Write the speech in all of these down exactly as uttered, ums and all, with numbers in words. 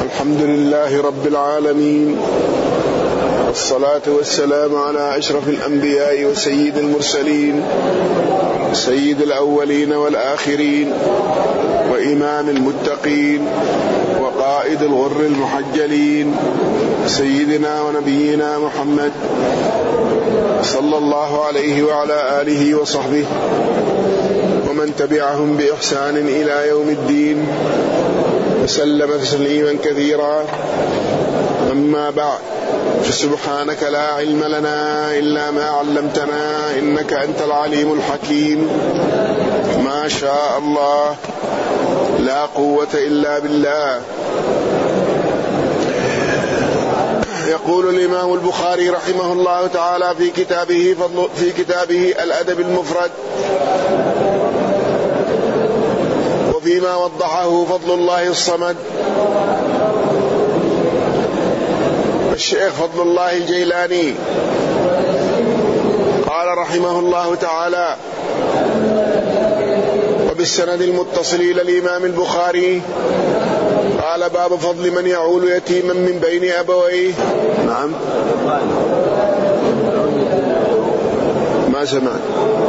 الحمد لله رب العالمين، والصلاة والسلام على أشرف الأنبياء وسيد المرسلين، سيد الأولين والآخرين، وإمام المتقين، وقائد الغر المحجلين، سيدنا ونبينا محمد صلى الله عليه وعلى آله وصحبه ومن تبعهم بإحسان إلى يوم الدين، وسلم تسليما كثيرا. أما بعد، فسبحانك لا علم لنا إلا ما علمتنا إنك أنت العليم الحكيم. ما شاء الله لا قوة إلا بالله. يقول الإمام البخاري رحمه الله تعالى في كتابه فضل في كتابه الأدب المفرد، وفيما وضحه فضل الله الصمد، الشيخ فضل الله الجيلاني قال رحمه الله تعالى: وبالسند المتصل إلى الإمام البخاري قال: باب فضل من يعول يتيما من بين أبويه. نعم، ما سمعت.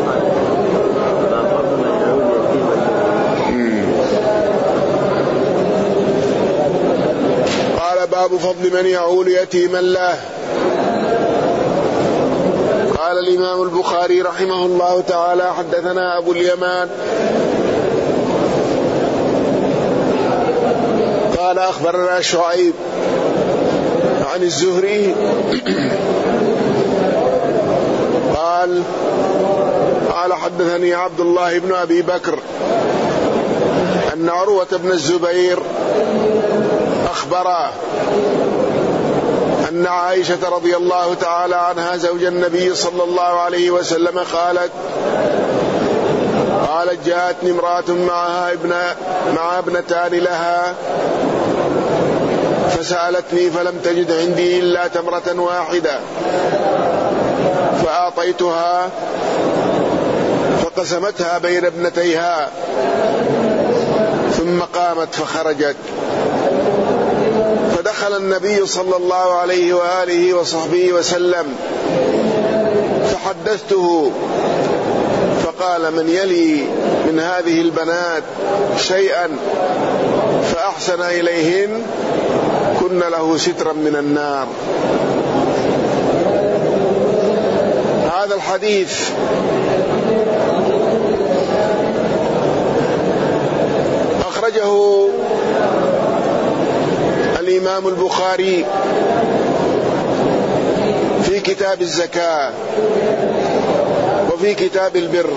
قال: باب فضل من يعول يتيما له. قال الإمام البخاري رحمه الله تعالى: حدثنا أبو اليمان قال: أخبرنا شعيب عن الزهري قال: قال حدثني عبد الله بن أبي بكر أن عروة بن الزبير أخبره أن عائشة رضي الله تعالى عنها زوج النبي صلى الله عليه وسلم قالت: قالت جاءتني امرأة معها ابن مع ابنتان لها فسألتني فلم تجد عندي إلا تمرة واحدة فأعطيتها فقسمتها بين ابنتيها ثم قامت فخرجت، فدخل النبي صلى الله عليه وآله وصحبه وسلم فحدثته فقال: من يلي من هذه البنات شيئا فأحسن إليهن كن له سترا من النار. هذا الحديث أخرجه الإمام البخاري في كتاب الزكاة وفي كتاب البر.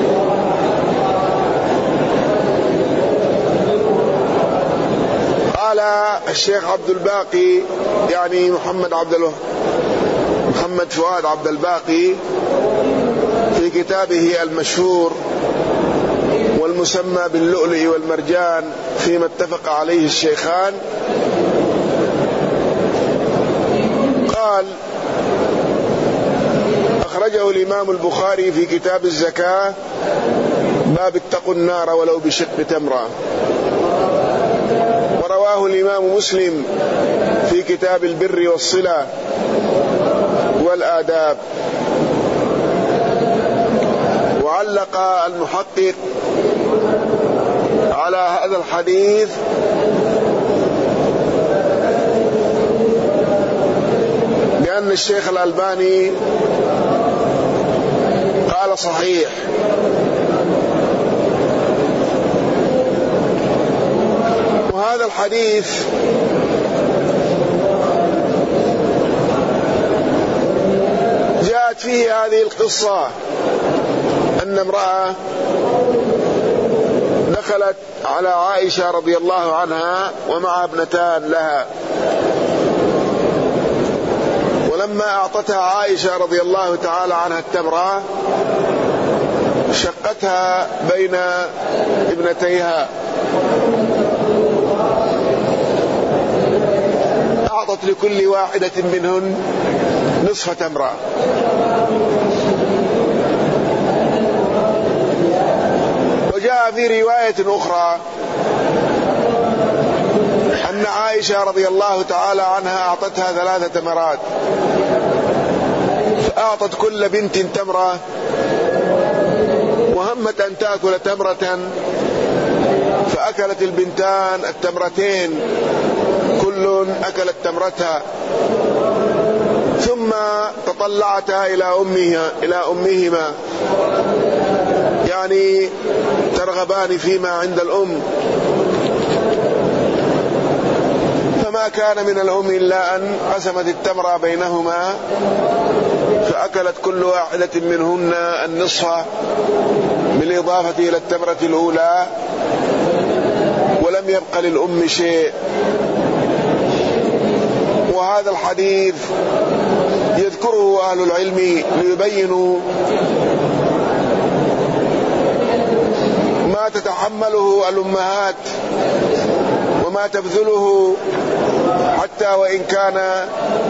قال الشيخ عبد الباقي، يعني محمد عبد الله محمد فؤاد عبد الباقي، في كتابه المشهور والمسمى باللؤلؤ والمرجان فيما اتفق عليه الشيخان، قال: أخرجه الإمام البخاري في كتاب الزكاة باب اتقوا النار ولو بشق تمرة، ورواه الإمام مسلم في كتاب البر والصلة والآداب. وعلق المحقق على هذا الحديث بأن الشيخ الألباني قال صحيح. وهذا الحديث جاءت فيه هذه القصة أن امرأة دخلت على عائشة رضي الله عنها ومع ابنتان لها، ولما أعطتها عائشة رضي الله تعالى عنها التمرة شقتها بين ابنتيها، أعطت لكل واحدة منهن نصف تمرة. وجاء في رواية أخرى أن عائشة عائشة رضي الله تعالى عنها أعطتها ثلاثة تمرات، فأعطت كل بنت تمرة، وهمت أن تأكل تمرة، فأكلت البنتان التمرتين، كل أكلت تمرتها، ثم تطلعتا إلى أمها إلى أمهما، يعني ترغبان فيما عند الأم، فما كان من الأم إلا أن قسمت التمرة بينهما، فأكلت كل واحدة منهن النصف بالإضافة إلى التمرة الأولى، ولم يبق للأم شيء. وهذا الحديث يذكره أهل العلم ليبينوا ما تتحمله الأمهات وما تبذله، حتى وإن كان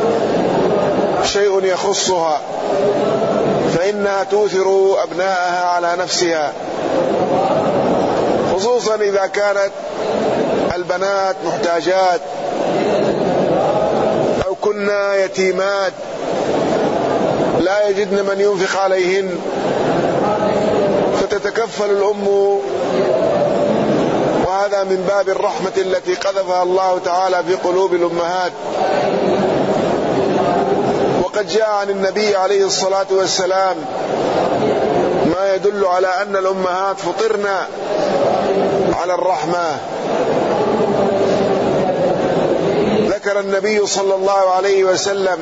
شيء يخصها، فإنها توثر أبنائها على نفسها، خصوصا إذا كانت البنات محتاجات أو كنا يتيمات لا يجدن من ينفق عليهن، فتتكفل الأم، وهذا من باب الرحمة التي قذفها الله تعالى في قلوب الأمهات. وقد جاء عن النبي عليه الصلاة والسلام ما يدل على أن الأمهات فطرن على الرحمة. ذكر النبي صلى الله عليه وسلم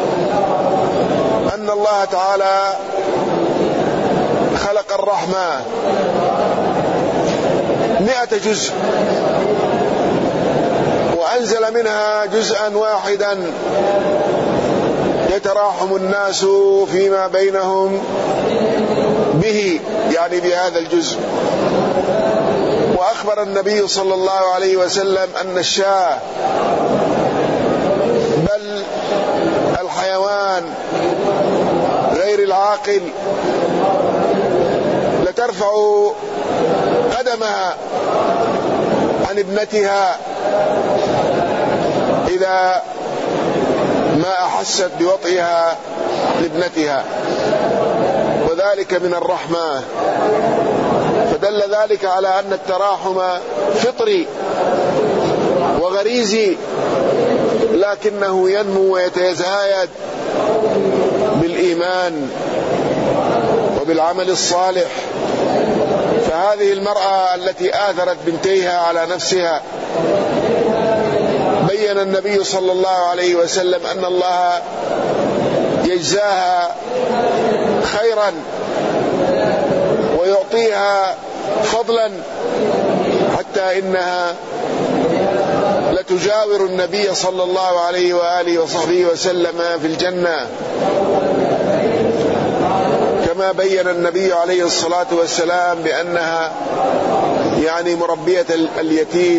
أن الله تعالى خلق الرحمة مئة جزء، وأنزل منها جزءا واحدا يتراحم الناس فيما بينهم به، يعني بهذا الجزء. وأخبر النبي صلى الله عليه وسلم أن الشاة بل الحيوان غير العاقل لترفع قدمها عن ابنتها إذا ما أحست بوطئها لابنتها، وذلك من الرحمة. فدل ذلك على أن التراحم فطري وغريزي، لكنه ينمو ويتزايد بالإيمان وبالعمل الصالح. فهذه المرأة التي آثرت بنتيها على نفسها، بين النبي صلى الله عليه وسلم أن الله يجزاها خيرا ويعطيها فضلا، حتى إنها لتجاور النبي صلى الله عليه وآله وصحبه وسلم في الجنة، كما بين النبي عليه الصلاة والسلام بأنها يعني مربية اليتيم،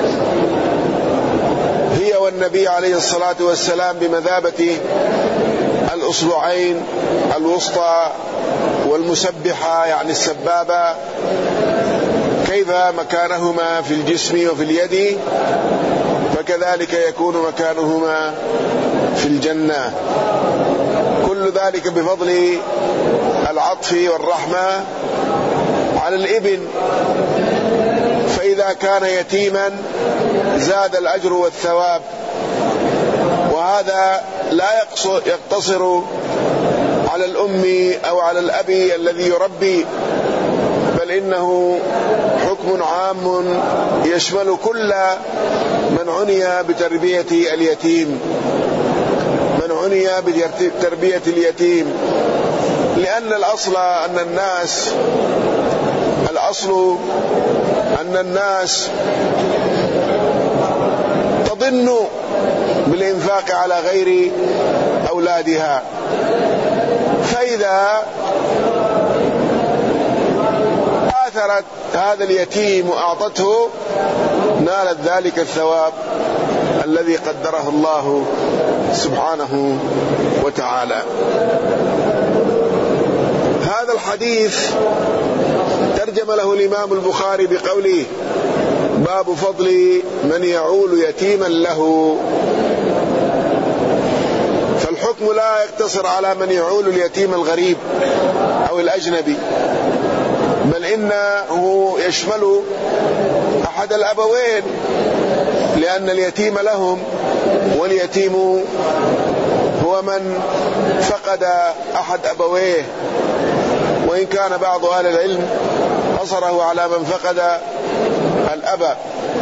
هي والنبي عليه الصلاة والسلام بمثابة الأصبعين الوسطى والمسبحة يعني السبابة، كيف مكانهما في الجسم وفي اليد، فكذلك يكون مكانهما في الجنة. كل ذلك بفضل العطف والرحمة على الابن. فإذا كان يتيما زاد الأجر والثواب، وهذا لا يقتصر على الأم أو على الأب الذي يربي، بل إنه حكم عام يشمل كل من عني بتربية اليتيم، من عني بتربية اليتيم، لأن الأصل أن الناس الأصل أن الناس تظن بالإنفاق على غير أولادها، فإذا آثرت هذا اليتيم وأعطته نالت ذلك الثواب الذي قدره الله سبحانه وتعالى. هذا الحديث ترجم له الإمام البخاري بقوله: باب فضل من يعول يتيما له. فالحكم لا يقتصر على من يعول اليتيم الغريب أو الأجنبي، بل إنه يشمل أحد الأبوين، لأن اليتيم لهم، واليتيم هو من فقد أحد أبويه، وإن كان بعض أهل العلم قصره على من فقد الأب،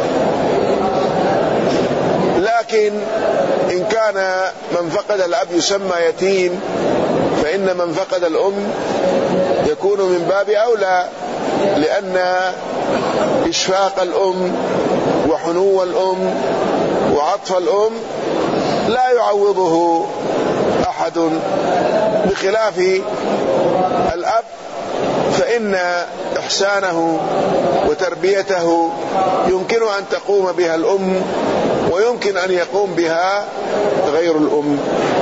لكن إن كان من فقد الأب يسمى يتيم، فإن من فقد الأم يكون من باب أولى، لأن إشفاق الأم وحنو الأم وعطف الأم لا يعوضه أحد، بخلاف الأب فإن إحسانه وتربيته يمكن أن تقوم بها الأم، ويمكن أن يقوم بها غير الأم.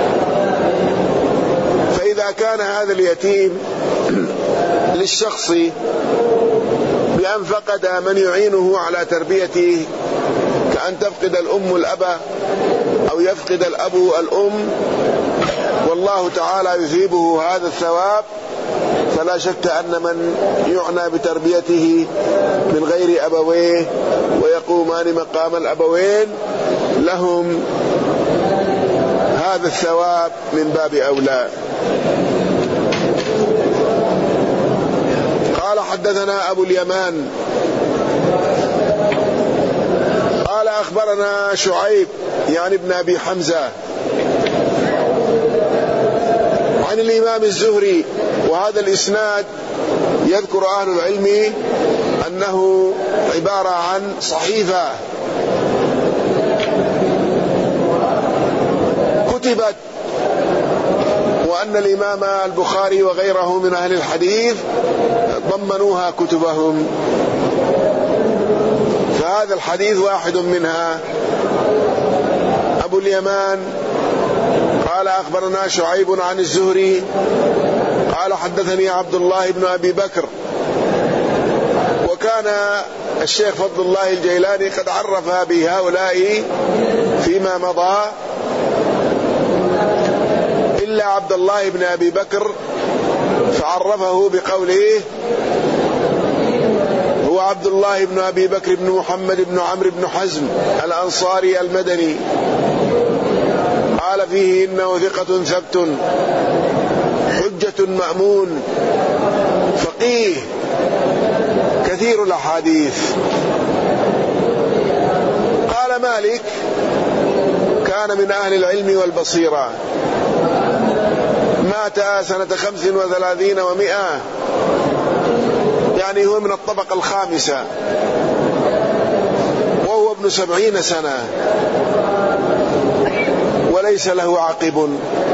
فإذا كان هذا اليتيم للشخص بأن فقد من يعينه على تربيته، كأن تفقد الأم الأب أو يفقد الأب الأم، والله تعالى يثيبه هذا الثواب، فلا شك أن من يعنى بتربيته من غير أبويه ويقومان مقام الأبوين لهم هذا الثواب من باب أولى. قال حدثنا أبو اليمان قال أخبرنا شعيب يعني ابن أبي حمزة عن الإمام الزهري، وهذا الإسناد يذكر أهل العلم أنه عبارة عن صحيفة كتبت، وأن الإمام البخاري وغيره من أهل الحديث ضمنوها كتبهم، فهذا الحديث واحد منها. أبو اليمان قال أخبرنا شعيب عن الزهري قال حدثني عبد الله بن أبي بكر. وكان الشيخ فضل الله الجيلاني قد عرف بهؤلاء فيما مضى، إلا عبد الله بن أبي بكر فعرفه بقوله هو عبد الله بن أبي بكر بن محمد بن عمرو بن حزم الأنصاري المدني، قال فيه إنه ثقة ثبت حجة مأمون فقيه كثير الأحاديث. قال مالك كان من أهل العلم والبصيرة، مات سنة خمس وثلاثين ومئة، يعني هو من الطبقة الخامسة، وهو ابن سبعين سنة وليس له عقب.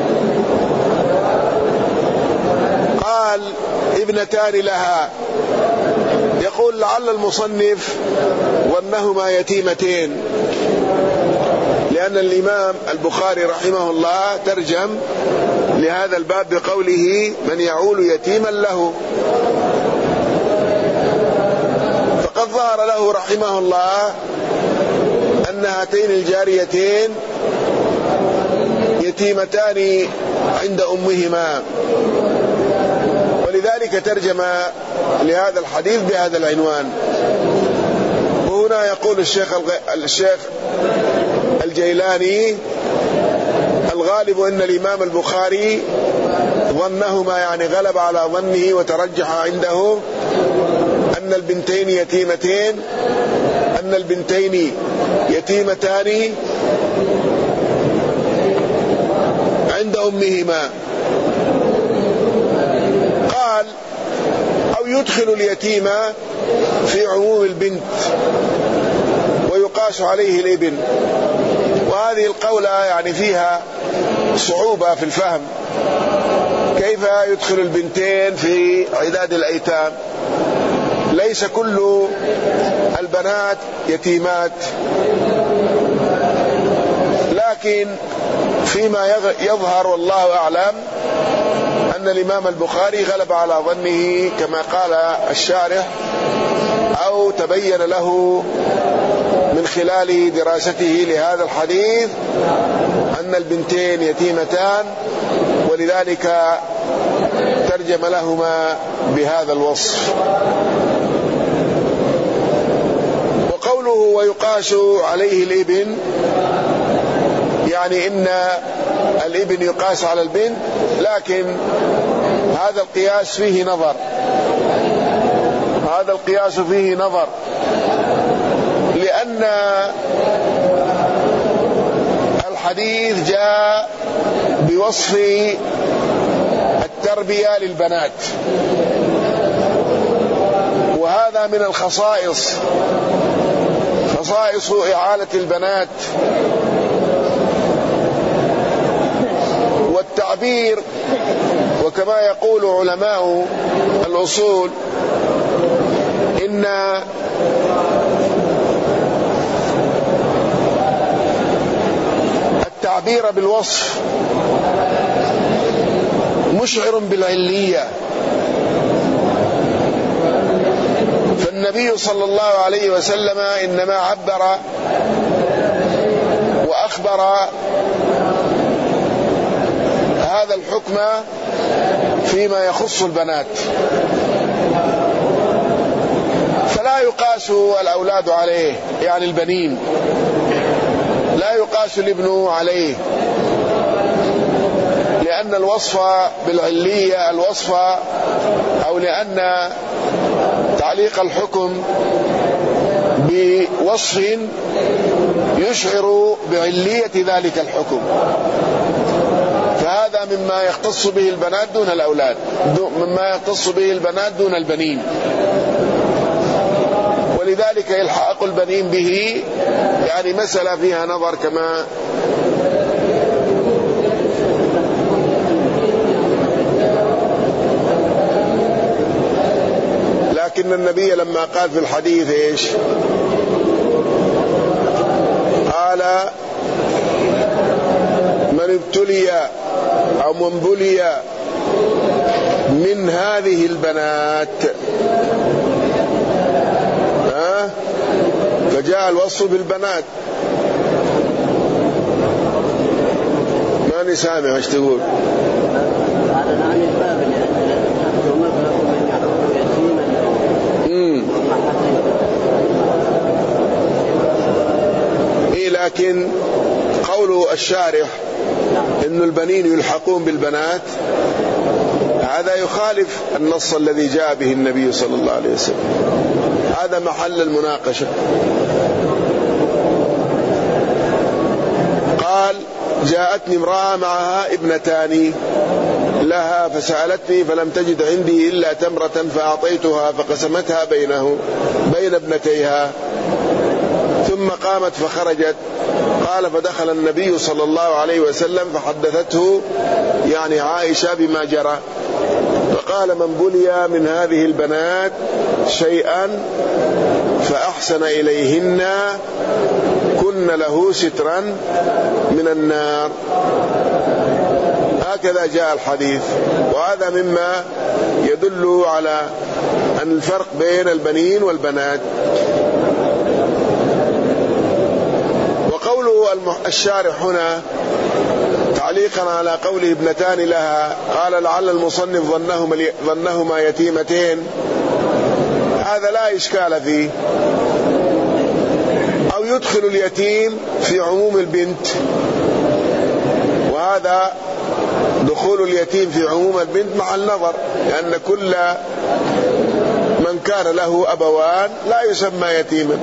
قال ابنتان لها، يقول لعل المصنف وأنهما يتيمتين، لأن الإمام البخاري رحمه الله ترجم لهذا الباب بقوله من يعول يتيما له، فقد ظهر له رحمه الله أن هاتين الجاريتين يتيمتان عند أمهما، ولذلك ترجم لهذا الحديث بهذا العنوان. وهنا يقول الشيخ الشيخ الجيلاني الغالب أن الإمام البخاري ظنهما، يعني غلب على ظنه وترجح عنده أن البنتين يتيمتين أن البنتين يتيمتان عند أمهما. قال أو يدخل اليتيم في عموم البنت ويقاس عليه الابن، وهذه القولة يعني فيها صعوبة في الفهم، كيف يدخل البنتين في عداد الأيتام؟ ليس كل البنات يتيمات، لكن فيما يظهر والله أعلم أن الإمام البخاري غلب على ظنه كما قال الشارح، أو تبين له من خلال دراسته لهذا الحديث أن البنتين يتيمتان، ولذلك ترجم لهما بهذا الوصف. وقوله ويقاس عليه الابن، يعني إن الابن يقاس على البنت، لكن هذا القياس فيه نظر، هذا القياس فيه نظر، لأن الحديث جاء بوصف التربية للبنات، وهذا من الخصائص، خصائص إعالة البنات. والتعبير، وكما يقول علماء الأصول إن التعبير بالوصف مشعر بالعلية، فالنبي صلى الله عليه وسلم إنما عبر وأخبر هذا الحكم فيما يخص البنات، فلا يقاس الأولاد عليه، يعني البنين لا يقاس الابن عليه، لأن الوصف بالعلية الوصف، أو لأن تعليق الحكم بوصف يشعر بعلية ذلك الحكم، فهذا مما يختص به البنات دون الأولاد، مما يختص به البنات دون البنين، ولذلك يلحق البنين به، يعني مسألة فيها نظر كما لكن النبي لما قال في الحديث إيش؟ قال من ابتلي أو من بلي من هذه البنات، ها؟ فجاء الوصف بالبنات. ماني سامع ايش تقول؟ امم إيه، لكن قول الشارح إن البنين يلحقون بالبنات هذا يخالف النص الذي جاء به النبي صلى الله عليه وسلم، هذا محل المناقشة. قال جاءتني امرأة معها ابنتان لها فسألتني فلم تجد عندي إلا تمرة فأعطيتها فقسمتها بينه بين ابنتيها، ثم قامت فخرجت. قال فدخل النبي صلى الله عليه وسلم فحدثته يعني عائشة بما جرى، فقال من بلي من هذه البنات شيئا فأحسن إليهن كن له سترا من النار. هكذا جاء الحديث، وهذا مما يدل على أن الفرق بين البنين والبنات. وقوله الشارح هنا تعليقا على قوله ابنتان لها، قال لعل المصنف ظنهما, ظنهما يتيمتين، هذا لا إشكال فيه، أو يدخل اليتيم في عموم البنت، وهذا دخول اليتيم في عموم البنت مع النظر، لأن كل من كان له أبوان لا يسمى يتيما.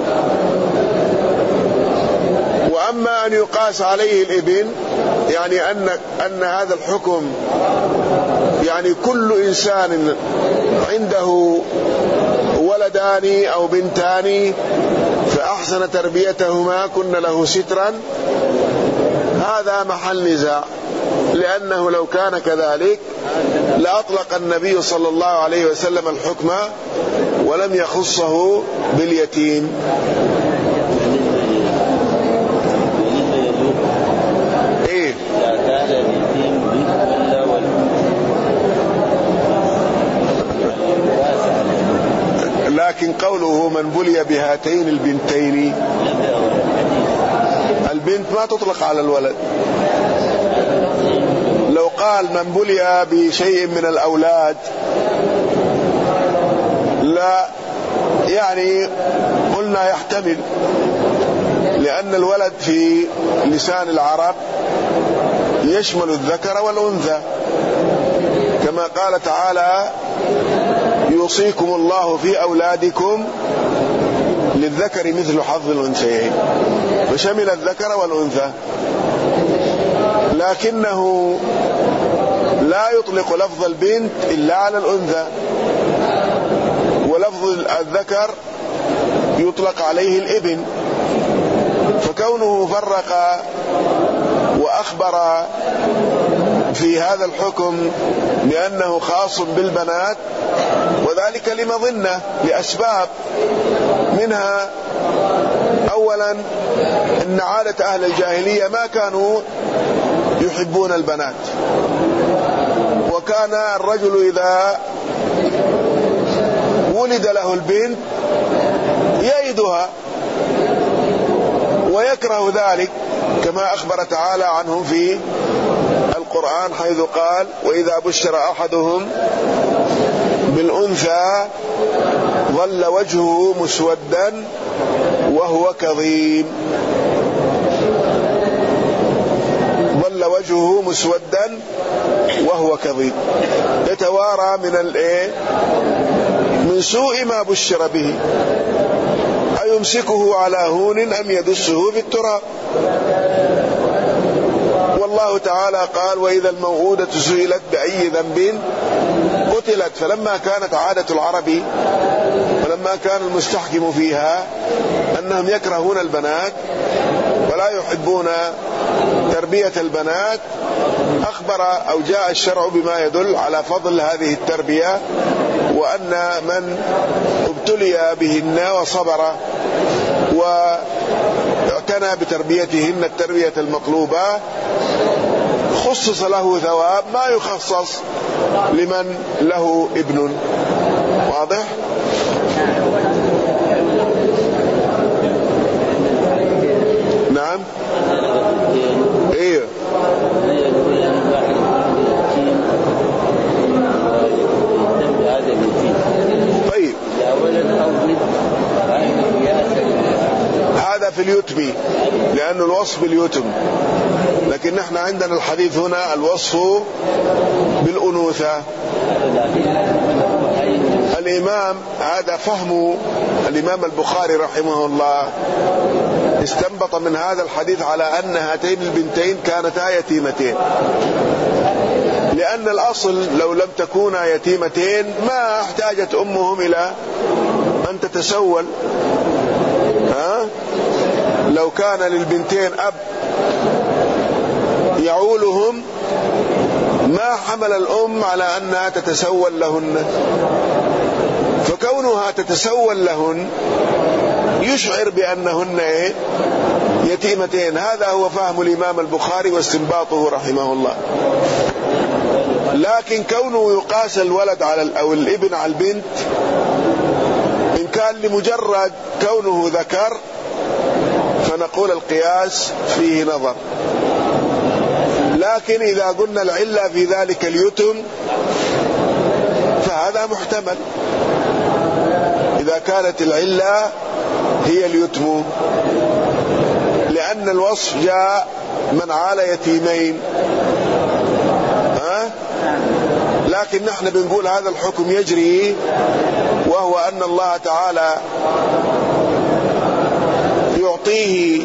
وأما أن يقاس عليه الابن، يعني أن أن هذا الحكم يعني كل إنسان عنده ولدان أو بنتان فأحسن تربيتهما كن له سترا، هذا محل نزاع، لأنه لو كان كذلك لأطلق النبي صلى الله عليه وسلم الحكم ولم يخصه باليتيم. إيه؟ لكن قوله من بلي بهاتين البنتين البنت ما تطلق على الولد. لو قال من بلي بشيء من الأولاد لا يعني قلنا يحتمل، لأن الولد في لسان العرب يشمل الذكر والأنثى، كما قال تعالى يوصيكم الله في أولادكم للذكر مثل حظ الأنثيين، فشمل الذكر والأنثى، لكنه لا يطلق لفظ البنت إلا على الأنثى، ولفظ الذكر يطلق عليه الابن. فكونه فرق وأخبر في هذا الحكم بأنه خاص بالبنات، وذلك لمظنة لأسباب، منها أولا أن عادة أهل الجاهلية ما كانوا يحبون البنات، وكان الرجل إذا ولد له البنت يئدها ويكره ذلك، كما أخبر تعالى عنهم في القرآن حيث قال وإذا بشر أحدهم بالأنثى ظل وجهه مسودا وهو كظيم، ظل وجهه مسودا وهو كظيم، يتوارى من الايه من سوء ما بشر به، أيمسكه على هون أم يدسه في التراب. والله تعالى قال وإذا الموءودة سئلت بأي ذنب قتلت. فلما كانت عادة العرب ولما كان المستحكم فيها أنهم يكرهون البنات ولا يحبون تربية البنات، أخبر أو جاء الشرع بما يدل على فضل هذه التربية، وأن من ابتلي بهن وصبر واعتنى بتربيتهن التربية المطلوبة خصص له ثواب ما يخصص لمن له ابن. واضح؟ نعم. ايه طيب، هذا في اليتم لأنه الوصف باليتم، لكن نحن عندنا الحديث هنا الوصف بالأنوثة. الإمام هذا فهم الإمام البخاري رحمه الله، استنبط من هذا الحديث على أن هاتين البنتين كانتا يتيمتين، لأن الأصل لو لم تكونا يتيمتين ما احتاجت أمهم إلى أن تتسول. ها؟ لو كان للبنتين أب يعولهم ما حمل الأم على أنها تتسول لهن، فكونها تتسول لهن يشعر بأنهن إيه؟ يتيمتين. هذا هو فهم الإمام البخاري واستنباطه رحمه الله. لكن كونه يقاس الولد على أو الابن على البنت إن كان لمجرد كونه ذكر فنقول القياس فيه نظر، لكن إذا قلنا العلة في ذلك اليتم فهذا محتمل، إذا كانت العلة هي اليتم، لأن الوصف جاء من عال يتيمين. ها؟ لكن نحن بنقول هذا الحكم يجري، وهو أن الله تعالى يعطيه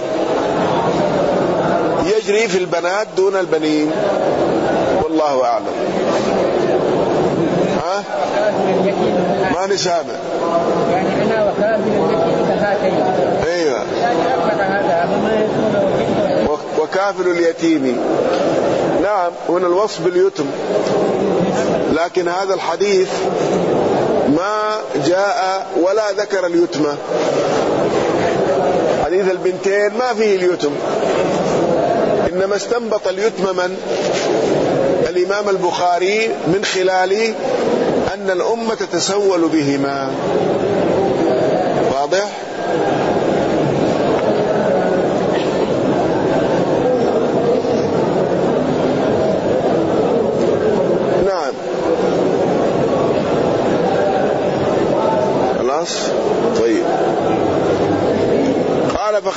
يجري في البنات دون البنين، والله أعلم. ها؟ ما نسامع. يعني أنا وكافل اليتيم كهاتين. أيوة. وكافل اليتيم. نعم، هنا الوصف باليتم، لكن هذا الحديث ما جاء ولا ذكر اليتمة. حديث البنتين ما فيه اليتم، إنما استنبط اليتم من الإمام البخاري من خلال أن الأمة تتسول بهما. واضح؟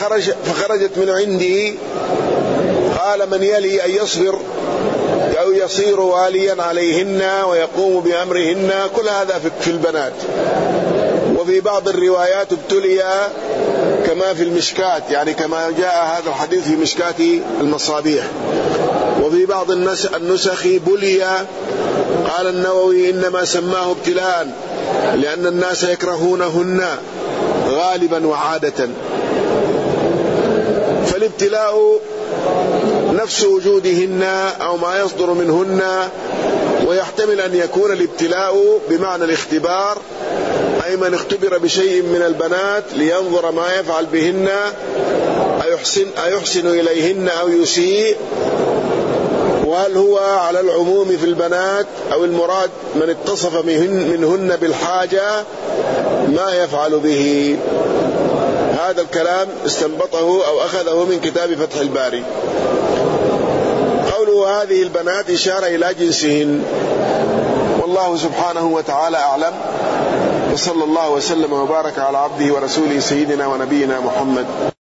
فخرج فخرجت من عندي قال من يلي أن يصبر أو يصير واليا عليهن ويقوم بأمرهن. كل هذا في البنات. وفي بعض الروايات ابتلي كما في المشكات، يعني كما جاء هذا الحديث في مشكات المصابيح. وفي بعض النسخ بلي. قال النووي إنما سماه ابتلاء لأن الناس يكرهونهن غالبا وعادة. فالابتلاء نفس وجودهن أو ما يصدر منهن، ويحتمل أن يكون الابتلاء بمعنى الاختبار، أي من اختبر بشيء من البنات لينظر ما يفعل بهن أيحسن, أيحسن إليهن أو يسيء، وهل هو على العموم في البنات أو المراد من اتصف منهن بالحاجة ما يفعل به. هذا الكلام استنبطه أو أخذه من كتاب فتح الباري. قوله هذه البنات إشارة إلى جنسهن، والله سبحانه وتعالى أعلم. وصلى الله وسلم وبارك على عبده ورسوله سيدنا ونبينا محمد.